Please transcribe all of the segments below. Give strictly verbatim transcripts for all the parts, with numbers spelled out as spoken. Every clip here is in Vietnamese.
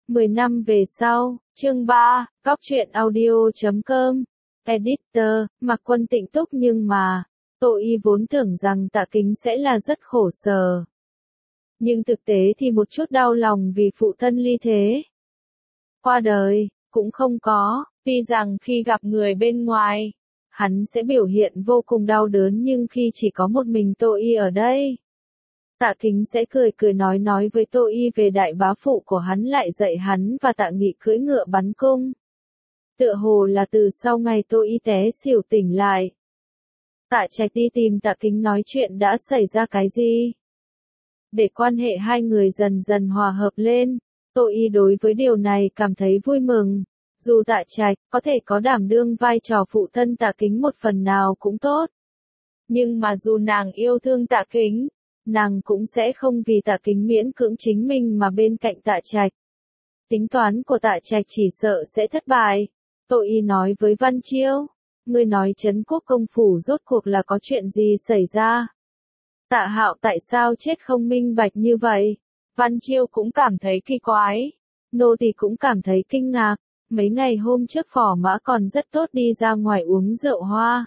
mười năm về sau, chương ba, Cóc truyện audio chấm com, Editor, Mạc Quân Tịnh túc nhưng mà, Tô Y vốn tưởng rằng Tạ Kính sẽ là rất khổ sở. Nhưng thực tế thì một chút đau lòng vì phụ thân ly thế. Qua đời, cũng không có, tuy rằng khi gặp người bên ngoài, hắn sẽ biểu hiện vô cùng đau đớn nhưng khi chỉ có một mình Tô Y ở đây. Tạ Kính sẽ cười cười nói nói với Tô Y về đại bá phụ của hắn lại dạy hắn và Tạ Nghị cưỡi ngựa bắn cung. Tựa hồ là từ sau ngày Tô Y té xỉu tỉnh lại. Tạ Trạch đi tìm Tạ Kính nói chuyện đã xảy ra cái gì. Để quan hệ hai người dần dần hòa hợp lên, Tô Y đối với điều này cảm thấy vui mừng. Dù Tạ Trạch có thể có đảm đương vai trò phụ thân Tạ Kính một phần nào cũng tốt. Nhưng mà dù nàng yêu thương Tạ Kính, nàng cũng sẽ không vì Tạ Kính miễn cưỡng chính mình mà bên cạnh Tạ Trạch. Tính toán của Tạ Trạch chỉ sợ sẽ thất bại. Tô Y nói với Văn Chiêu, ngươi nói Trấn Quốc công phủ rốt cuộc là có chuyện gì xảy ra? Tạ Hạo tại sao chết không minh bạch như vậy? Văn Chiêu cũng cảm thấy kỳ quái. Nô tỳ cũng cảm thấy kinh ngạc. Mấy ngày hôm trước Phò Mã còn rất tốt đi ra ngoài uống rượu hoa.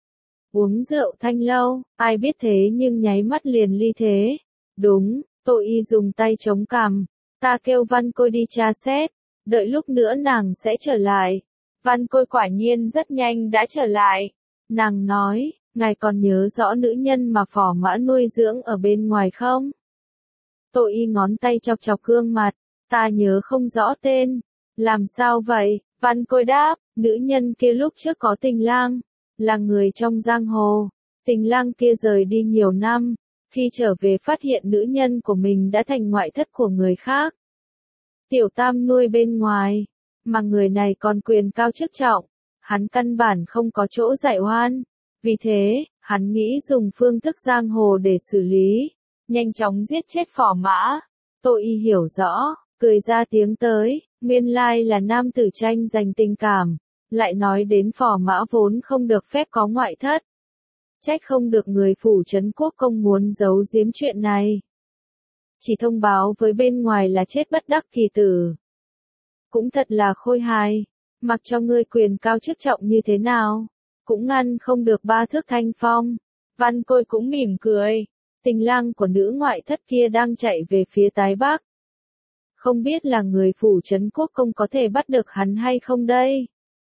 Uống rượu thanh lâu, ai biết thế nhưng nháy mắt liền ly thế. Đúng, Tô Y dùng tay chống cằm. Ta kêu Văn Côi đi tra xét, đợi lúc nữa nàng sẽ trở lại. Văn Côi quả nhiên rất nhanh đã trở lại. Nàng nói, ngài còn nhớ rõ nữ nhân mà Phò Mã nuôi dưỡng ở bên ngoài không? Tô Y ngón tay chọc chọc gương mặt, ta nhớ không rõ tên. Làm sao vậy? Văn Côi đáp, nữ nhân kia lúc trước có tình lang, là người trong giang hồ. Tình lang kia rời đi nhiều năm, khi trở về phát hiện nữ nhân của mình đã thành ngoại thất của người khác. Tiểu Tam nuôi bên ngoài, mà người này còn quyền cao chức trọng, hắn căn bản không có chỗ dạy oan. Vì thế, hắn nghĩ dùng phương thức giang hồ để xử lý, nhanh chóng giết chết Phò Mã. Tô Y hiểu rõ, cười ra tiếng tới, nguyên lai là nam tử tranh giành tình cảm, lại nói đến Phò Mã vốn không được phép có ngoại thất. Trách không được người phủ Trấn Quốc công muốn giấu giếm chuyện này. Chỉ thông báo với bên ngoài là chết bất đắc kỳ tử. Cũng thật là khôi hài, mặc cho ngươi quyền cao chức trọng như thế nào, cũng ngăn không được ba thước thanh phong. Văn Côi cũng mỉm cười, tình lang của nữ ngoại thất kia đang chạy về phía Tái Bắc. Không biết là người phủ Trấn Quốc công có thể bắt được hắn hay không đây?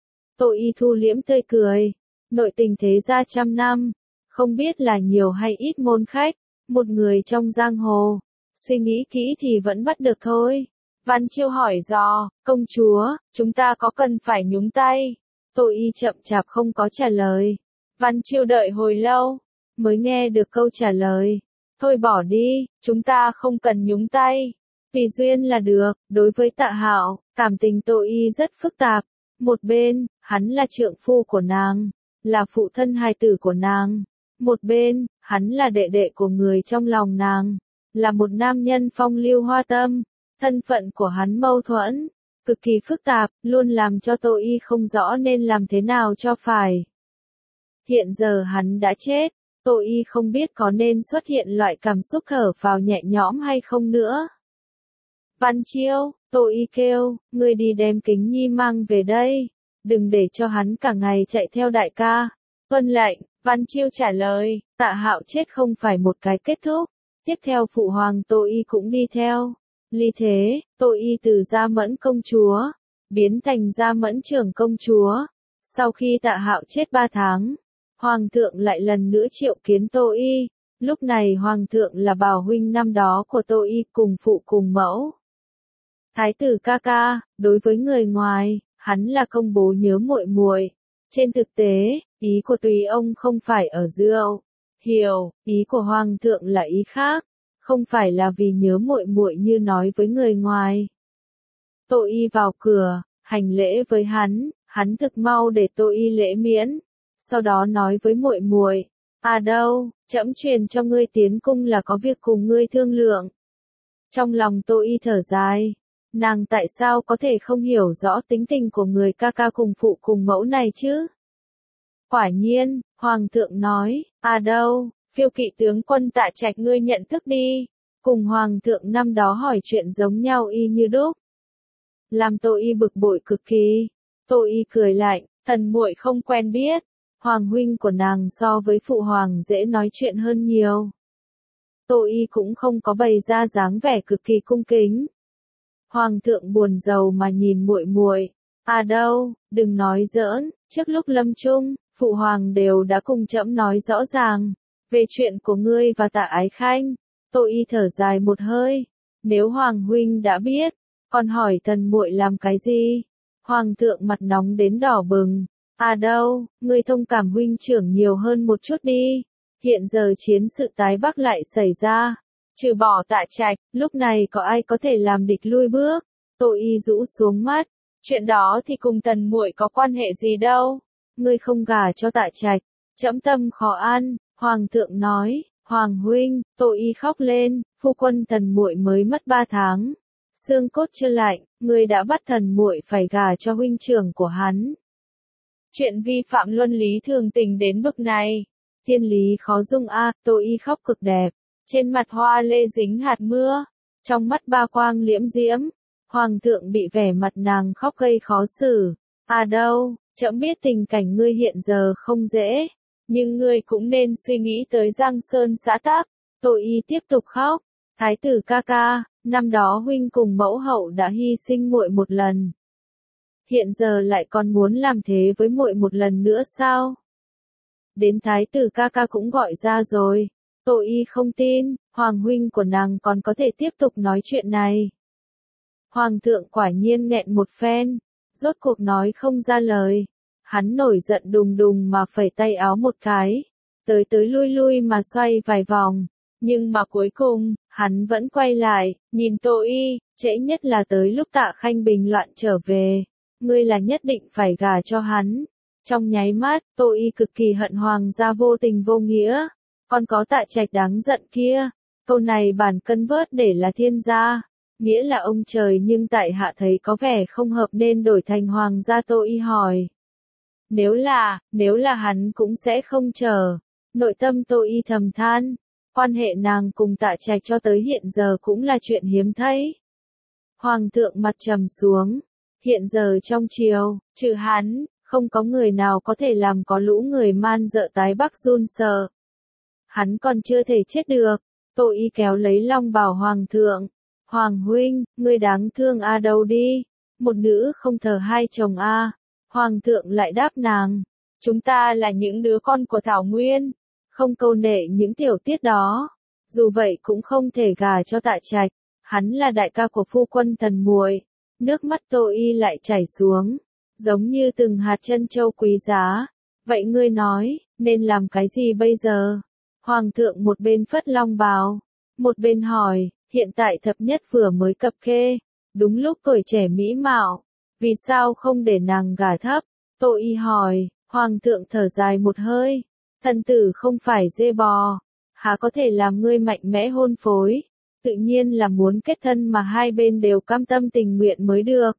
Tô Y thu liễm tươi cười, nội tình thế gia trăm năm, không biết là nhiều hay ít môn khách, một người trong giang hồ, suy nghĩ kỹ thì vẫn bắt được thôi. Văn Chiêu hỏi dò, công chúa, chúng ta có cần phải nhúng tay? Tô Y chậm chạp không có trả lời. Văn Chiêu đợi hồi lâu, mới nghe được câu trả lời. Thôi bỏ đi, chúng ta không cần nhúng tay. Tùy duyên là được. Đối với Tạ Hạo, cảm tình Tô Y rất phức tạp. Một bên, hắn là trượng phu của nàng, là phụ thân hài tử của nàng. Một bên, hắn là đệ đệ của người trong lòng nàng, là một nam nhân phong lưu hoa tâm. Thân phận của hắn mâu thuẫn, cực kỳ phức tạp, luôn làm cho Tô Y không rõ nên làm thế nào cho phải. Hiện giờ hắn đã chết, Tô Y không biết có nên xuất hiện loại cảm xúc thở phào nhẹ nhõm hay không nữa. Văn Chiêu, Tô Y kêu, ngươi đi đem Kính Nhi mang về đây, đừng để cho hắn cả ngày chạy theo đại ca. Tuân lệnh, Văn Chiêu trả lời. Tạ Hạo chết không phải một cái kết thúc, tiếp theo phụ hoàng Tô Y cũng đi theo. Ly thế, Tô Y từ Gia Mẫn công chúa, biến thành Gia Mẫn trưởng công chúa. Sau khi Tạ Hạo chết ba tháng, Hoàng thượng lại lần nữa triệu kiến Tô Y. Lúc này Hoàng thượng là bảo huynh năm đó của Tô Y cùng phụ cùng mẫu. Thái tử ca ca, đối với người ngoài, hắn là công bố nhớ muội muội. Trên thực tế, ý của tùy ông không phải ở rượu. Hiểu, ý của Hoàng thượng là ý khác. Không phải là vì nhớ muội muội như nói với người ngoài. Tô Y vào cửa, hành lễ với hắn, hắn thực mau để Tô Y lễ miễn, sau đó nói với muội muội, à đâu, trẫm truyền cho ngươi tiến cung là có việc cùng ngươi thương lượng. Trong lòng Tô Y thở dài, nàng tại sao có thể không hiểu rõ tính tình của người ca ca cùng phụ cùng mẫu này chứ? Quả nhiên, Hoàng thượng nói, à đâu, Phiêu kỵ tướng quân Tạ Trạch ngươi nhận thức đi, cùng Hoàng thượng năm đó hỏi chuyện giống nhau y như đúc. làm Tô Y bực bội cực kỳ. Tô Y cười lạnh, thần muội không quen biết, hoàng huynh của nàng so với phụ hoàng dễ nói chuyện hơn nhiều. Tô Y cũng không có bày ra dáng vẻ cực kỳ cung kính. Hoàng thượng buồn rầu mà nhìn muội muội, à đâu, đừng nói giỡn, trước lúc lâm chung, phụ hoàng đều đã cùng trẫm nói rõ ràng về chuyện của ngươi và Tạ Ái Khanh. Tô Y thở dài một hơi, nếu hoàng huynh đã biết, còn hỏi thần muội làm cái gì? Hoàng thượng mặt nóng đến đỏ bừng, à đâu, ngươi thông cảm huynh trưởng nhiều hơn một chút đi. Hiện giờ chiến sự tái Bắc lại xảy ra, trừ bỏ Tạ Trạch, lúc này có ai có thể làm địch lui bước? Tô Y rũ xuống mắt, chuyện đó thì cùng tần muội có quan hệ gì đâu. Ngươi không gả cho Tạ Trạch, trẫm tâm khó ăn. Hoàng thượng nói, hoàng huynh. Tô Y khóc lên, phu quân tần muội mới mất ba tháng, xương cốt chưa lạnh, ngươi đã bắt thần muội phải gả cho huynh trưởng của hắn. Chuyện vi phạm luân lý thường tình đến bực này, thiên lý khó dung a. Tô Y khóc cực đẹp, trên mặt hoa lê dính hạt mưa, trong mắt ba quang liễm diễm. Hoàng thượng bị vẻ mặt nàng khóc gây khó xử, à đâu, trẫm biết tình cảnh ngươi hiện giờ không dễ, nhưng ngươi cũng nên suy nghĩ tới Giang Sơn xã tắc. Tô Y tiếp tục khóc, thái tử ca ca, năm đó huynh cùng mẫu hậu đã hy sinh muội một lần, hiện giờ lại còn muốn làm thế với muội một lần nữa sao? Đến thái tử ca ca cũng gọi ra rồi. Tô Y không tin, hoàng huynh của nàng còn có thể tiếp tục nói chuyện này. Hoàng thượng quả nhiên nghẹn một phen, rốt cuộc nói không ra lời. Hắn nổi giận đùng đùng mà phẩy tay áo một cái, tới tới lui lui mà xoay vài vòng, nhưng mà cuối cùng, hắn vẫn quay lại, nhìn Tô Y, trễ nhất là tới lúc Tạ Khanh bình loạn trở về, ngươi là nhất định phải gả cho hắn. Trong nháy mắt, Tô Y cực kỳ hận hoàng gia vô tình vô nghĩa, còn có Tạ Trạch đáng giận kia, câu này bản cân vớt để là thiên gia, nghĩa là ông trời, nhưng tại hạ thấy có vẻ không hợp nên đổi thành hoàng gia. Tô Y hỏi, nếu là, nếu là hắn cũng sẽ không chờ. Nội tâm Tô Y thầm than, quan hệ nàng cùng Tạ Trạch cho tới hiện giờ cũng là chuyện hiếm thấy. Hoàng thượng mặt trầm xuống, hiện giờ trong triều, trừ hắn, không có người nào có thể làm có lũ người man dợ tái Bắc run sợ. Hắn còn chưa thể chết được. Tô Y kéo lấy long bào hoàng thượng, hoàng huynh, ngươi đáng thương a đâu đi, một nữ không thờ hai chồng a. Hoàng thượng lại đáp nàng, chúng ta là những đứa con của Thảo Nguyên, không câu nệ những tiểu tiết đó. Dù vậy cũng không thể gả cho Tạ Trạch, hắn là đại ca của phu quân tần muội. Nước mắt Tô Y lại chảy xuống, giống như từng hạt trân châu quý giá. Vậy ngươi nói, nên làm cái gì bây giờ? Hoàng thượng một bên phất long bào, một bên hỏi, hiện tại thập nhất vừa mới cập kê, đúng lúc tuổi trẻ mỹ mạo, vì sao không để nàng gả thấp? Tô Y hỏi. Hoàng thượng thở dài một hơi, thần tử không phải dê bò, há có thể làm ngươi mạnh mẽ hôn phối, tự nhiên là muốn kết thân mà hai bên đều cam tâm tình nguyện mới được.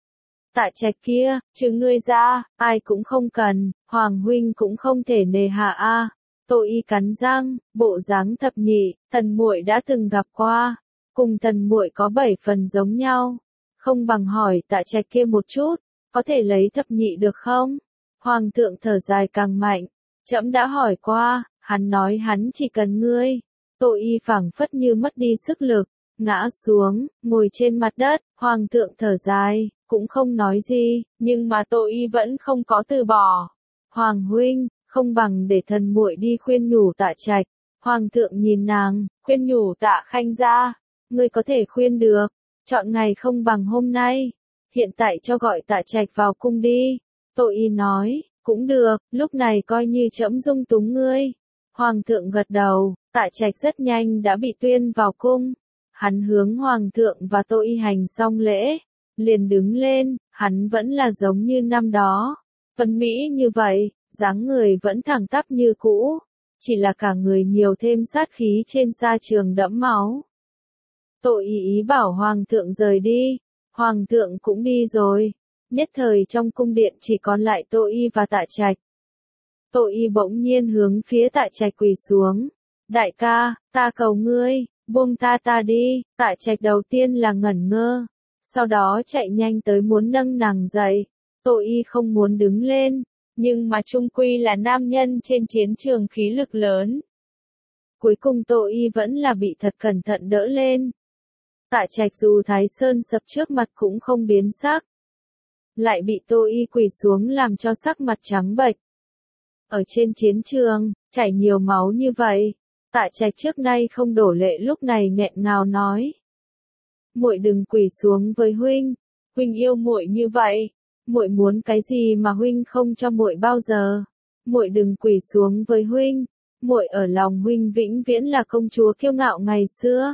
Tạ Trạch kia, trừ ngươi ra, ai cũng không cần, hoàng huynh cũng không thể nề hạ a. Tô Y cắn răng, bộ dáng thập nhị, thần muội đã từng gặp qua, cùng thần muội có bảy phần giống nhau, không bằng hỏi Tạ Trạch kia một chút, có thể lấy thập nhị được không? Hoàng thượng thở dài càng mạnh, trẫm đã hỏi qua, hắn nói hắn chỉ cần ngươi. Tô Y phảng phất như mất đi sức lực, ngã xuống, ngồi trên mặt đất. Hoàng thượng thở dài, cũng không nói gì, nhưng mà Tô Y vẫn không có từ bỏ. Hoàng huynh, không bằng để thần muội đi khuyên nhủ Tạ Trạch. Hoàng thượng nhìn nàng, khuyên nhủ Tạ Khanh ra, ngươi có thể khuyên được, chọn ngày không bằng hôm nay, hiện tại cho gọi Tạ Trạch vào cung đi. Tô Y nói, cũng được, lúc này coi như trẫm dung túng ngươi. Hoàng thượng gật đầu, Tạ Trạch rất nhanh đã bị tuyên vào cung. Hắn hướng hoàng thượng và Tô Y hành xong lễ, liền đứng lên, hắn vẫn là giống như năm đó, tuấn mỹ như vậy, dáng người vẫn thẳng tắp như cũ, chỉ là cả người nhiều thêm sát khí trên sa trường đẫm máu. Tô Y ý bảo hoàng thượng rời đi, hoàng thượng cũng đi rồi. Nhất thời trong cung điện chỉ còn lại Tô Y và Tạ Trạch. Tô Y bỗng nhiên hướng phía Tạ Trạch quỳ xuống. Đại ca, ta cầu ngươi, buông ta ta đi. Tạ Trạch đầu tiên là ngẩn ngơ, sau đó chạy nhanh tới muốn nâng nàng dậy. Tô Y không muốn đứng lên, nhưng mà chung quy là nam nhân trên chiến trường khí lực lớn. Cuối cùng Tô Y vẫn là bị thật cẩn thận đỡ lên. Tạ Trạch dù Thái Sơn sập trước mặt cũng không biến sắc. Lại bị Tô Y quỳ xuống làm cho sắc mặt trắng bệch. Ở trên chiến trường, chảy nhiều máu như vậy. Tạ Trạch trước nay không đổ lệ lúc này nghẹn ngào nói. Muội đừng quỳ xuống với huynh, huynh yêu muội như vậy, muội muốn cái gì mà huynh không cho muội bao giờ. Muội đừng quỳ xuống với huynh, muội ở lòng huynh vĩnh viễn là công chúa kiêu ngạo ngày xưa.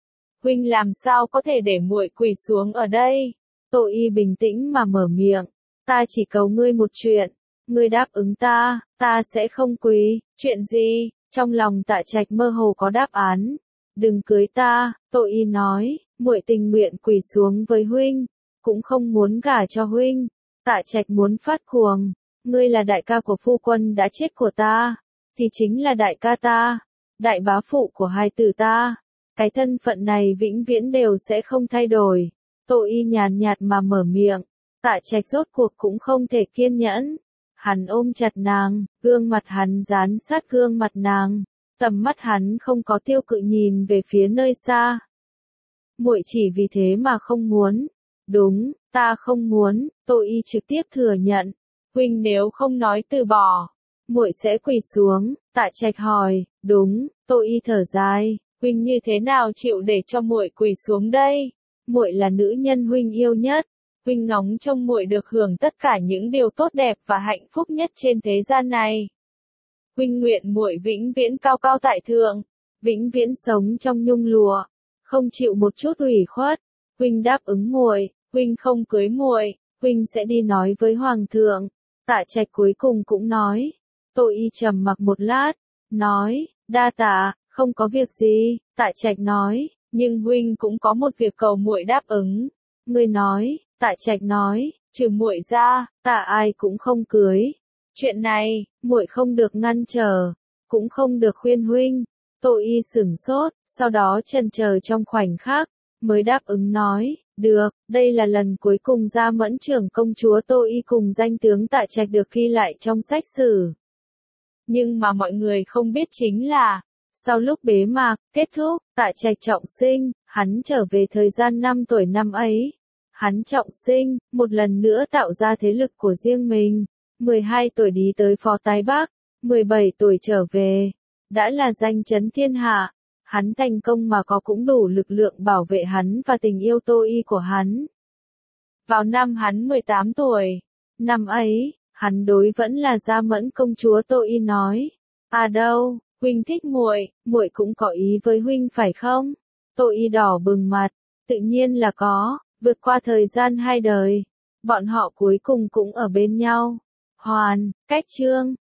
Huynh làm sao có thể để muội quỳ xuống ở đây? Tô Y bình tĩnh mà mở miệng, ta chỉ cầu ngươi một chuyện, ngươi đáp ứng ta, ta sẽ không quỳ. Chuyện gì? Trong lòng Tạ Trạch mơ hồ có đáp án. Đừng cưới ta, Tô Y nói, muội tình nguyện quỳ xuống với huynh, cũng không muốn gả cho huynh. Tạ Trạch muốn phát cuồng, ngươi là đại ca của phu quân đã chết của ta, thì chính là đại ca ta, đại bá phụ của hai tử ta. Cái thân phận này vĩnh viễn đều sẽ không thay đổi. Tô Y nhàn nhạt mà mở miệng, Tạ Trạch rốt cuộc cũng không thể kiên nhẫn. Hắn ôm chặt nàng, gương mặt hắn dán sát gương mặt nàng, tầm mắt hắn không có tiêu cự nhìn về phía nơi xa. Muội chỉ vì thế mà không muốn. Đúng, ta không muốn. Tô Y trực tiếp thừa nhận. Huynh nếu không nói từ bỏ, muội sẽ quỳ xuống. Tạ Trạch hỏi. Đúng. Tô Y thở dài. Huynh như thế nào chịu để cho muội quỳ xuống đây? Muội là nữ nhân huynh yêu nhất. Huynh ngóng trông muội được hưởng tất cả những điều tốt đẹp và hạnh phúc nhất trên thế gian này. Huynh nguyện muội vĩnh viễn cao cao tại thượng, vĩnh viễn sống trong nhung lụa, không chịu một chút ủy khuất. Huynh đáp ứng muội, huynh không cưới muội, huynh sẽ đi nói với hoàng thượng. Tạ Trạch cuối cùng cũng nói. Tô Y trầm mặc một lát, nói, đa tạ, không có việc gì. Tạ Trạch nói, nhưng huynh cũng có một việc cầu muội đáp ứng. Ngươi nói. Tạ Trạch nói, trừ muội ra, ta ai cũng không cưới. Chuyện này, muội không được ngăn trở, cũng không được khuyên huynh. Tô Y sửng sốt, sau đó chần chờ trong khoảnh khắc, mới đáp ứng nói, được, đây là lần cuối cùng Gia Mẫn trưởng công chúa Tô Y cùng danh tướng Tạ Trạch được ghi lại trong sách sử. Nhưng mà mọi người không biết chính là, sau lúc bế mạc, kết thúc, Tạ Trạch trọng sinh, hắn trở về thời gian năm tuổi năm ấy. Hắn trọng sinh, một lần nữa tạo ra thế lực của riêng mình. mười hai tuổi đi tới Phó Tái Bắc, mười bảy tuổi trở về. Đã là danh chấn thiên hạ. Hắn thành công mà có cũng đủ lực lượng bảo vệ hắn và tình yêu Tô Y của hắn. Vào năm hắn mười tám tuổi, năm ấy, hắn đối vẫn là Gia Mẫn công chúa Tô Y nói. À đâu, huynh thích muội, muội cũng có ý với huynh phải không? Tô Y đỏ bừng mặt, tự nhiên là có. Vượt qua thời gian hai đời, bọn họ cuối cùng cũng ở bên nhau. Hoàn, cách chương